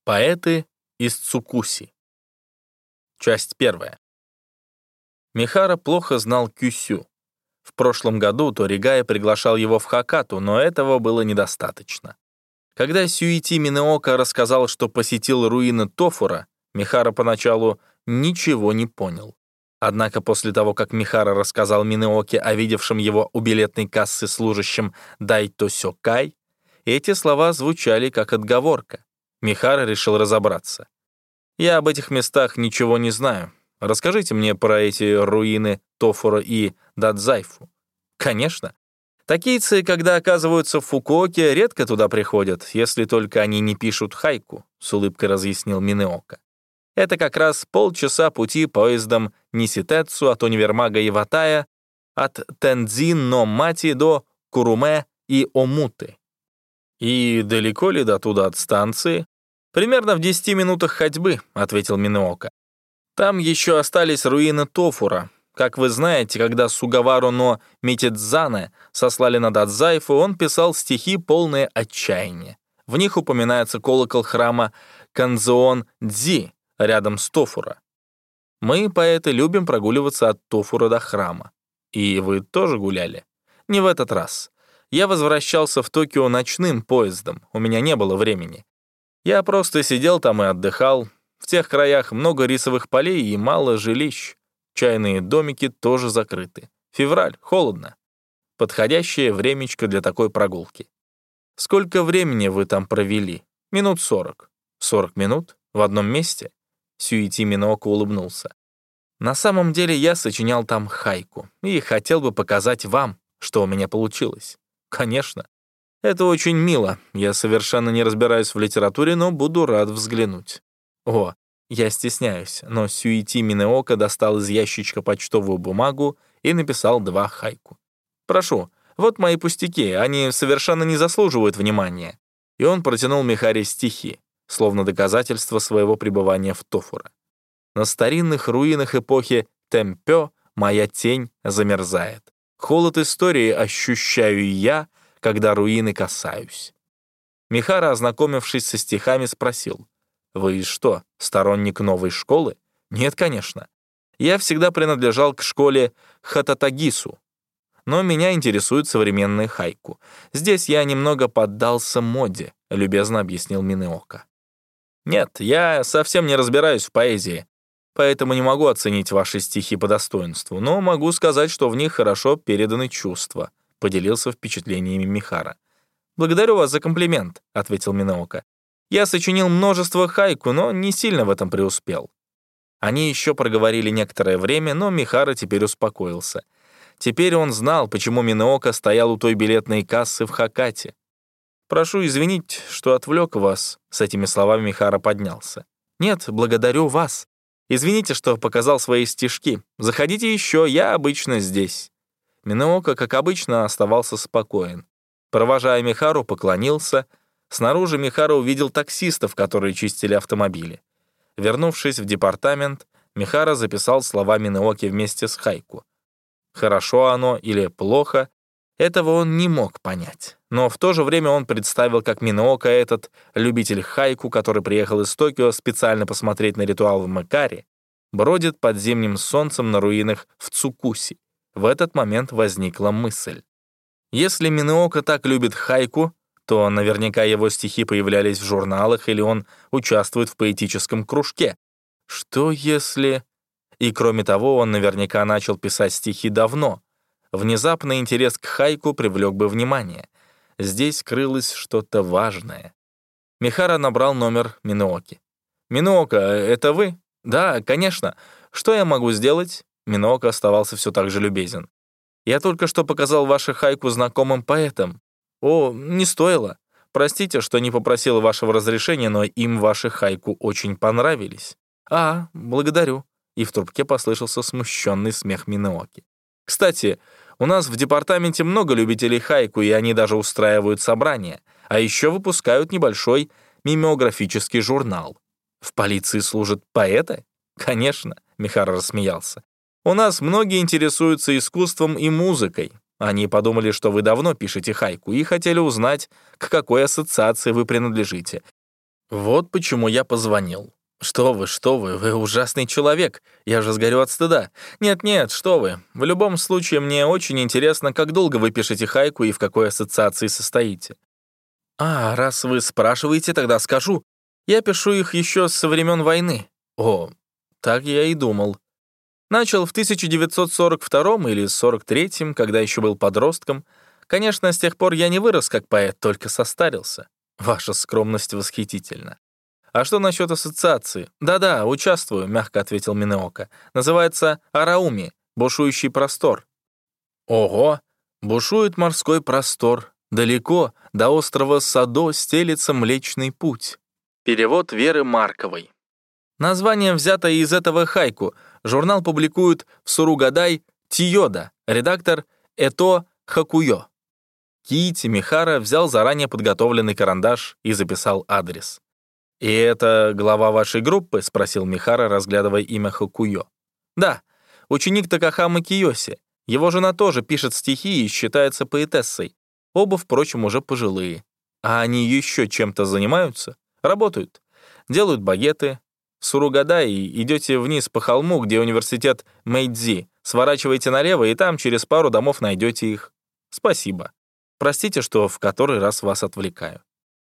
Поэты из Цукуси. Часть 1. Михара плохо знал Кюсю. В прошлом году Торигая приглашал его в Хакату, но этого было недостаточно. Когда Сюити Минеока рассказал, что посетил руины Тофура, Михара поначалу ничего не понял. Однако после того, как Михара рассказал Минеоке о видевшем его у билетной кассы служащем Дайто Сёкай, эти слова звучали как отговорка. Михара решил разобраться. «Я об этих местах ничего не знаю. Расскажите мне про эти руины Тофура и Дадзайфу». «Конечно. Токийцы, когда оказываются в Фукуоке, редко туда приходят, если только они не пишут хайку», — с улыбкой разъяснил Минеока. «Это как раз полчаса пути поездом Ниситэцу от универмага Иватая, от Тендзин-но-Мати до Куруме и Омуты». «И далеко ли до туда от станции?» «Примерно в 10 минутах ходьбы», — ответил Минеока. «Там еще остались руины Тофура. Как вы знаете, когда Сугавару но Митидзане сослали на Дадзайфу, он писал стихи, полные отчаяния. В них упоминается колокол храма Канзеон-Дзи рядом с Тофура. Мы, поэты, любим прогуливаться от Тофура до храма. И вы тоже гуляли? Не в этот раз. Я возвращался в Токио ночным поездом, у меня не было времени. Я просто сидел там и отдыхал. В тех краях много рисовых полей и мало жилищ. Чайные домики тоже закрыты. Февраль, холодно. Подходящее времечко для такой прогулки. Сколько времени вы там провели? Минут 40. 40 минут? В одном месте? Сюити Минеока улыбнулся. На самом деле я сочинял там хайку и хотел бы показать вам, что у меня получилось. Конечно. Это очень мило. Я совершенно не разбираюсь в литературе, но буду рад взглянуть. О, я стесняюсь, но Сюити Минеока достал из ящичка почтовую бумагу и написал 2 хайку. Прошу, вот мои пустяки, они совершенно не заслуживают внимания. И он протянул Михаре стихи, словно доказательство своего пребывания в Тофура. На старинных руинах эпохи Темпё моя тень замерзает. Холод истории ощущаю я, когда руины касаюсь. Михара, ознакомившись со стихами, спросил: «Вы что, сторонник новой школы?» «Нет, конечно. Я всегда принадлежал к школе Хататагису, но меня интересует современный хайку. Здесь я немного поддался моде», — любезно объяснил Минеока. «Нет, я совсем не разбираюсь в поэзии, поэтому не могу оценить ваши стихи по достоинству, но могу сказать, что в них хорошо переданы чувства», — поделился впечатлениями Михара. «Благодарю вас за комплимент», — ответил Минеока. «Я сочинил множество хайку, но не сильно в этом преуспел». Они еще проговорили некоторое время, но Михара теперь успокоился. Теперь он знал, почему Минеока стоял у той билетной кассы в Хакате. «Прошу извинить, что отвлек вас», — с этими словами Михара поднялся. «Нет, благодарю вас. Извините, что показал свои стишки. Заходите еще, я обычно здесь». Минеока, как обычно, оставался спокоен. Провожая Михару, поклонился. Снаружи Михара увидел таксистов, которые чистили автомобили. Вернувшись в департамент, Михара записал слова Минеоки вместе с хайку. Хорошо оно или плохо, этого он не мог понять. Но в то же время он представил, как Минеока, этот любитель хайку, который приехал из Токио специально посмотреть на ритуал в Мэкаре, бродит под зимним солнцем на руинах в Цукуси. В этот момент возникла мысль. Если Минеока так любит хайку, то наверняка его стихи появлялись в журналах или он участвует в поэтическом кружке. Что если... И кроме того, он наверняка начал писать стихи давно. Внезапный интерес к хайку привлек бы внимание. Здесь крылось что-то важное. Михара набрал номер Минеоки. «Минеока, это вы?» «Да, конечно. Что я могу сделать?» Минеока оставался все так же любезен. «Я только что показал вашу хайку знакомым поэтам». «О, не стоило. Простите, что не попросил вашего разрешения, но им ваши хайку очень понравились». «А, благодарю». И в трубке послышался смущенный смех Минеоки. «Кстати, у нас в департаменте много любителей хайку, и они даже устраивают собрания, а еще выпускают небольшой мимеографический журнал». «В полиции служат поэты?» «Конечно», — Михара рассмеялся. «У нас многие интересуются искусством и музыкой. Они подумали, что вы давно пишете хайку, и хотели узнать, к какой ассоциации вы принадлежите. Вот почему я позвонил. Что вы ужасный человек. Я же сгорю от стыда. Нет, что вы. В любом случае, мне очень интересно, как долго вы пишете хайку и в какой ассоциации состоите. Раз вы спрашиваете, тогда скажу. Я пишу их еще со времен войны. О, так я и думал. Начал в 1942 или 43, когда еще был подростком. Конечно, с тех пор я не вырос как поэт, только состарился. Ваша скромность восхитительна. А что насчет ассоциации? Да, участвую, мягко ответил Минеока. Называется Арауми, бушующий простор. Ого, бушует морской простор. Далеко, до острова Садо стелится Млечный Путь. Перевод Веры Марковой. Название взято из этого хайку. Журнал публикует в Суругадай Тиёда, редактор Это Хакуё. Киити Михара взял заранее подготовленный карандаш и записал адрес. «И это глава вашей группы?» — спросил Михара, разглядывая имя Хакуё. «Да, ученик Такахамы Киёси. Его жена тоже пишет стихи и считается поэтессой. Оба, впрочем, уже пожилые. А они еще чем-то занимаются? Работают. Делают багеты. В Суругадай идете вниз по холму, где университет Мэйдзи. Сворачиваете налево, и там через пару домов найдете их. Спасибо. Простите, что в который раз вас отвлекаю».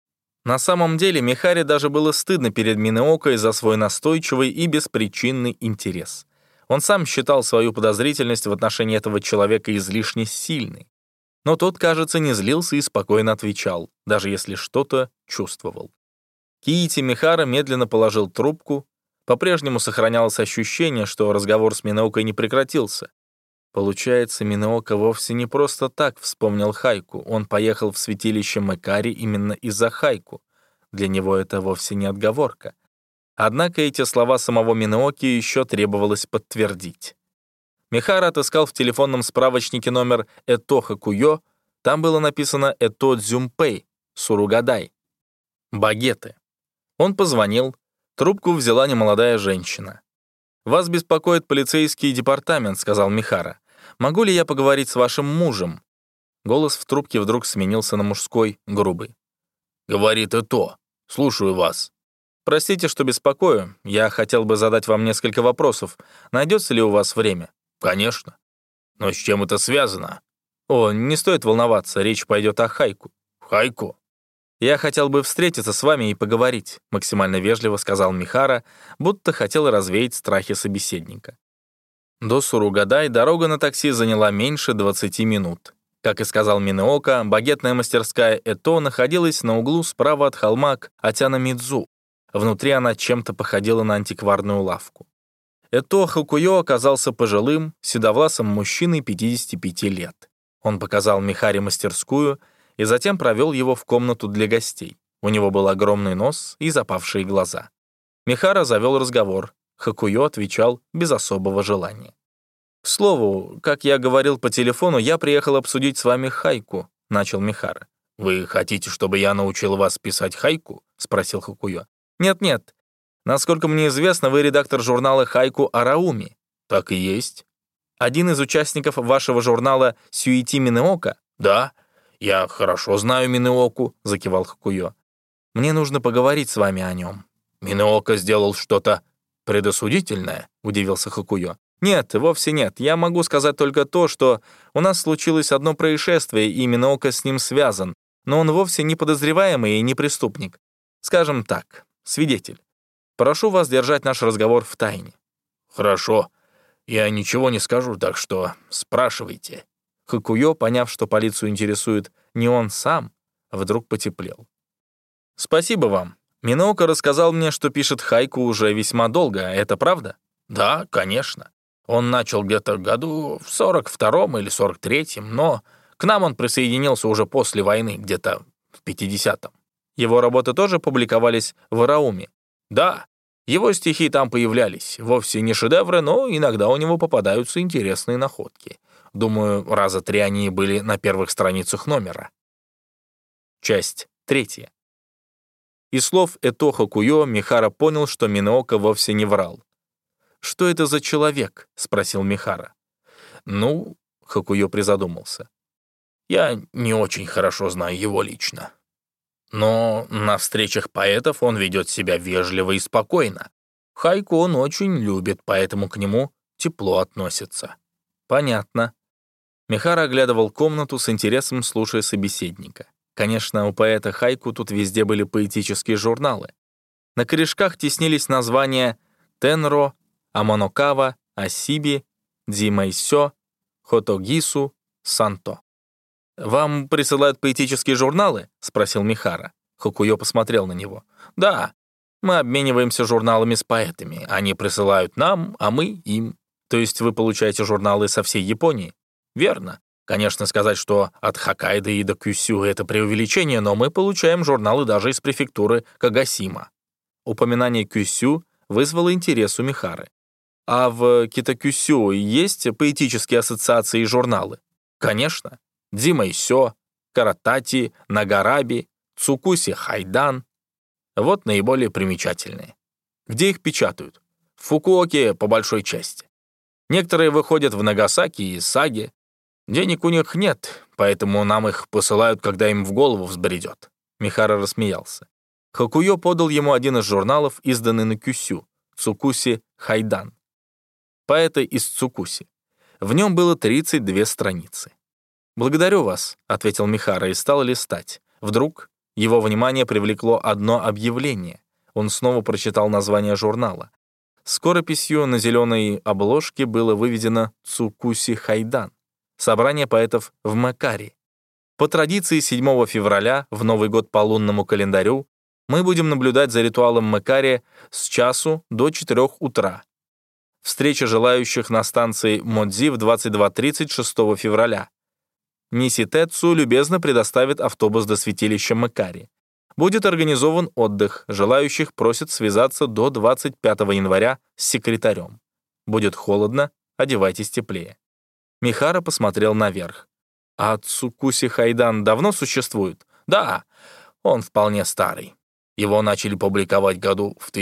На самом деле Михаре даже было стыдно перед Минеокой за свой настойчивый и беспричинный интерес. Он сам считал свою подозрительность в отношении этого человека излишне сильной. Но тот, кажется, не злился и спокойно отвечал, даже если что-то чувствовал. Киити Михара медленно положил трубку. По-прежнему сохранялось ощущение, что разговор с Минеокой не прекратился. Получается, Минеока вовсе не просто так вспомнил хайку. Он поехал в святилище Мэкари именно из-за хайку. Для него это вовсе не отговорка. Однако эти слова самого Минеоки еще требовалось подтвердить. Михара отыскал в телефонном справочнике номер Это Хакуё. Там было написано Это Дзюмпэй, Суругадай. Багеты. Он позвонил. Трубку взяла немолодая женщина. «Вас беспокоит полицейский департамент», — сказал Михара. «Могу ли я поговорить с вашим мужем?» Голос в трубке вдруг сменился на мужской, грубый. «Говорит Это. Слушаю вас». «Простите, что беспокою. Я хотел бы задать вам несколько вопросов. Найдется ли у вас время?» «Конечно. Но с чем это связано?» «О, не стоит волноваться. Речь пойдет о хайку». «Хайку?» «Я хотел бы встретиться с вами и поговорить», — максимально вежливо сказал Михара, будто хотел развеять страхи собеседника. До Суругадай дорога на такси заняла меньше 20 минут. Как и сказал Минеока, багетная мастерская Это находилась на углу справа от холма Атяна-Мидзу. Внутри она чем-то походила на антикварную лавку. Это Хакуё оказался пожилым, седовласым мужчиной 55 лет. Он показал Михаре мастерскую и затем провел его в комнату для гостей. У него был огромный нос и запавшие глаза. Михара завел разговор. Хакуё отвечал без особого желания. «К слову, как я говорил по телефону, я приехал обсудить с вами хайку», — начал Михара. «Вы хотите, чтобы я научил вас писать хайку?» — спросил Хакуё. «Нет. Насколько мне известно, вы редактор журнала «Хайку Арауми». «Так и есть». «Один из участников вашего журнала Сюити Минеока?» «Да. Я хорошо знаю Минеоку», — закивал Хакуё. «Мне нужно поговорить с вами о нем». «Минеока сделал что-то предосудительное?» — удивился Хакуё. «Нет, вовсе нет. Я могу сказать только то, что у нас случилось одно происшествие, и Минеока с ним связан, но он вовсе не подозреваемый и не преступник. Скажем так, свидетель. Прошу вас держать наш разговор в тайне». «Хорошо. Я ничего не скажу, так что спрашивайте». Хакуё, поняв, что полицию интересует не он сам, вдруг потеплел. «Спасибо вам. Минеока рассказал мне, что пишет хайку уже весьма долго. Это правда?» «Да, конечно. Он начал где-то году в 42-м или 43-м, но к нам он присоединился уже после войны, где-то в 50-м. Его работы тоже публиковались в Арауме?» «Да. Его стихи там появлялись. Вовсе не шедевры, но иногда у него попадаются интересные находки. Думаю, раза 3 они были на первых страницах номера». Часть 3. Из слов Это Хакуё Михара понял, что Минеока вовсе не врал. «Что это за человек?» — спросил Михара. «Ну...» — Хакуё призадумался. «Я не очень хорошо знаю его лично». Но на встречах поэтов он ведет себя вежливо и спокойно. Хайку он очень любит, поэтому к нему тепло относится». «Понятно». Михара оглядывал комнату с интересом, слушая собеседника. Конечно, у поэта Хайку тут везде были поэтические журналы. На корешках теснились названия Тенро, Амонокава, Асиби, Дзимайсё, Хотогису, Санто. «Вам присылают поэтические журналы?» — спросил Михара. Хокуё посмотрел на него. «Да, мы обмениваемся журналами с поэтами. Они присылают нам, а мы им. То есть вы получаете журналы со всей Японии?» «Верно. Конечно, сказать, что от Хоккайдо и до Кюсю — это преувеличение, но мы получаем журналы даже из префектуры Кагасима». Упоминание Кюсю вызвало интерес у Михары. «А в Китакюсю есть поэтические ассоциации и журналы?» «Конечно. Дзимайсё, Каратати, Нагараби, Цукуси Хайдан. Вот наиболее примечательные. Где их печатают? В Фукуоке по большой части. Некоторые выходят в Нагасаки и Саге. Денег у них нет, поэтому нам их посылают, когда им в голову взбредет». Михара рассмеялся. Хокуё подал ему один из журналов, изданный на Кюсю, Цукуси Хайдан. Поэта из Цукуси. В нем было 32 страницы. «Благодарю вас», — ответил Михара и стал листать. Вдруг его внимание привлекло одно объявление. Он снова прочитал название журнала. Скорописью на зеленой обложке было выведено «Цукуси Хайдан» — собрание поэтов в Мэкари. По традиции 7 февраля, в Новый год по лунному календарю, мы будем наблюдать за ритуалом Мэкари с часу до 4 утра. Встреча желающих на станции Модзи в 22:30 6 февраля. Ниситэцу любезно предоставит автобус до святилища Мэкари. Будет организован отдых. Желающих просят связаться до 25 января с секретарем. Будет холодно, одевайтесь теплее. Михара посмотрел наверх. «А Цукуси Хайдан давно существует?» «Да, он вполне старый. Его начали публиковать году в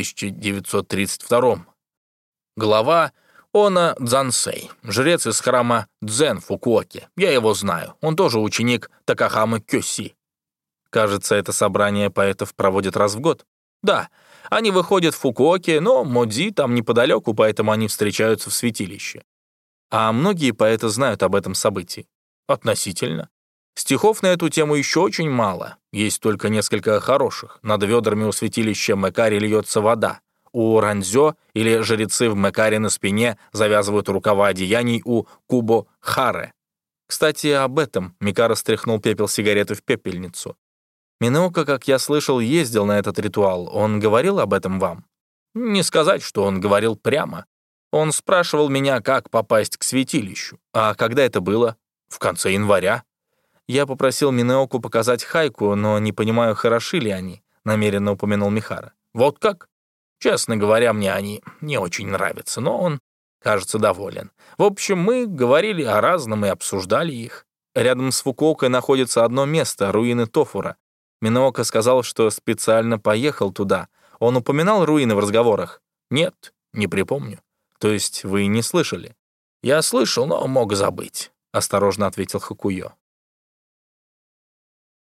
1932. Глава Она Дзансэй, жрец из храма Дзен в Фукуоке. Я его знаю. Он тоже ученик Такахамы Кёси». «Кажется, это собрание поэтов проводят раз в год». «Да, они выходят в Фукуоке, но Модзи там неподалеку, поэтому они встречаются в святилище». «А многие поэты знают об этом событии?» «Относительно. Стихов на эту тему еще очень мало. Есть только несколько хороших. Над ведрами у святилища Мэкари льется вода. У Ранзё или жрецы в Мэкари на спине завязывают рукава одеяний у Кубо Харе». «Кстати, об этом», — Микара стряхнул пепел сигареты в пепельницу. «Минеока, как я слышал, ездил на этот ритуал. Он говорил об этом вам?» «Не сказать, что он говорил прямо. Он спрашивал меня, как попасть к святилищу. А когда это было? В конце января. Я попросил Минеоку показать Хайку, но не понимаю, хороши ли они», — намеренно упомянул Михара. «Вот как? Честно говоря, мне они не очень нравятся, но он, кажется, доволен. В общем, мы говорили о разном и обсуждали их. Рядом с Фукуокой находится одно место — руины Тофура. Минеока сказал, что специально поехал туда. Он упоминал руины в разговорах? Нет, не припомню. То есть вы не слышали?» «Я слышал, но мог забыть», — осторожно ответил Хокуё.